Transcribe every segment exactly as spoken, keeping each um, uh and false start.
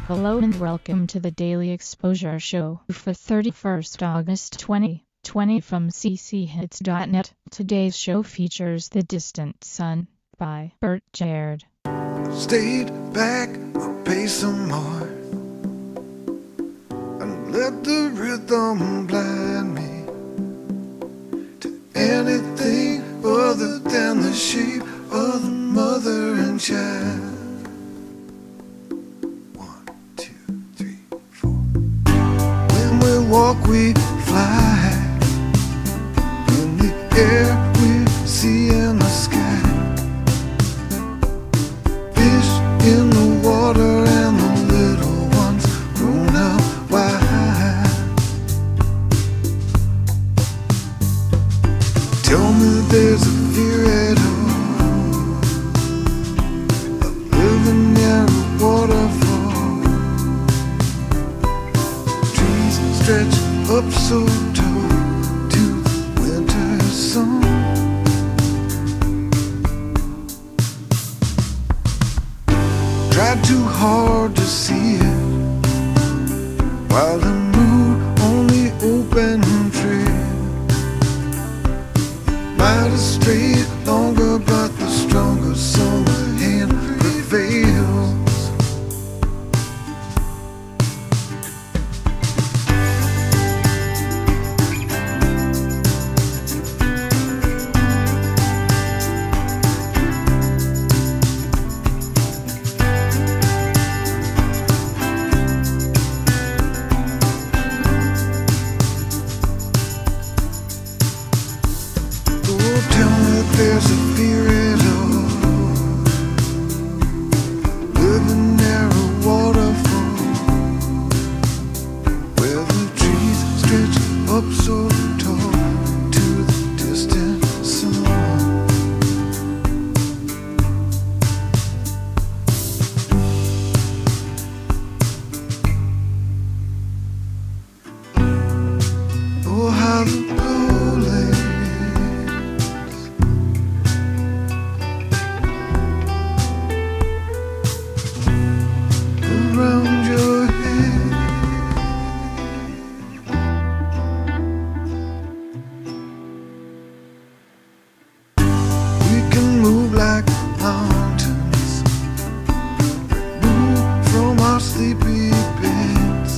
Hello and welcome to the Daily Exposure Show for thirty-first August twenty twenty from c c hits dot net. Today's show features The Distant Sun by Bert Jared. Stayed back a pace some more and let the rhythm blind me to anything other than the shape of the mother and child. One, two, three, four. When we walk, we fly. In the air, we see in the sky. Fish in the water and the little ones grown up wide. Tell me there's a fear at all of living near a waterfall. Trees stretch up so tall to the winter sun. Tried too hard to see it while the moon on the open trail. Might have strayed longer, but the stronger summer hand prevails. There's a fear at all living near a waterfall where the trees stretch up so tall to the distant sun. Oh, how the blue lake around your head. We can move like mountains, move from our sleepy beds,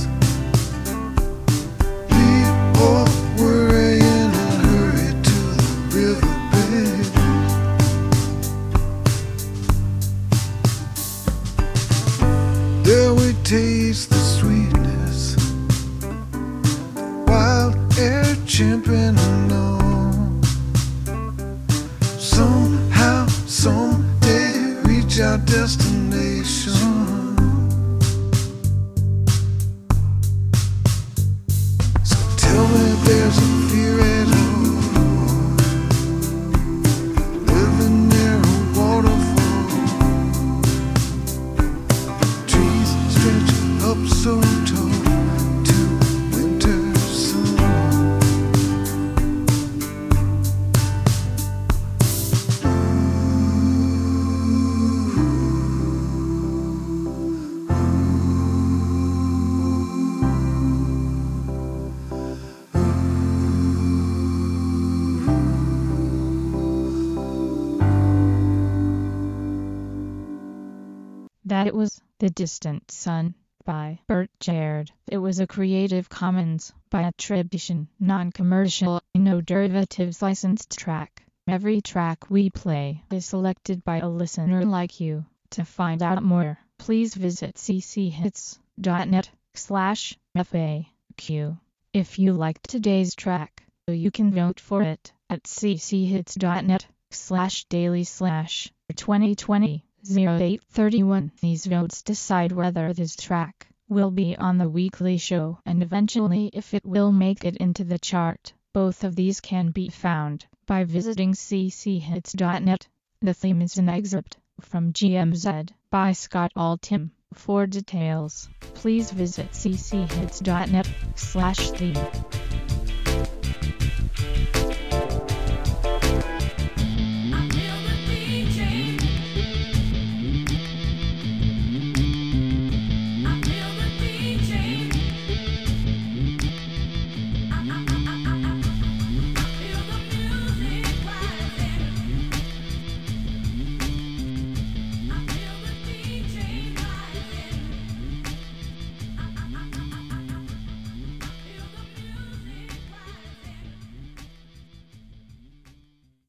leave all worry and hurry to the riverbed. There we taste the sweetness, wild air champing on. Somehow, someday, reach our destination. So tell me there's a fear at all living near a waterfall. Trees stretch up so tall to winter sun. That was The Distant Sun by Bert Jared. It was a Creative Commons by attribution, non-commercial, no derivatives licensed track. Every track we play is selected by a listener like you. To find out more, please visit c c hits dot net slash F A Q. If you liked today's track, you can vote for it at c c hits dot net slash daily slash twenty twenty oh eight thirty-one. These votes decide whether this track will be on the weekly show and eventually if it will make it into the chart. Both of these can be found by visiting c c hits dot net. The theme is an excerpt from G M Z by Scott Altham. For details, please visit c c hits dot net slash theme.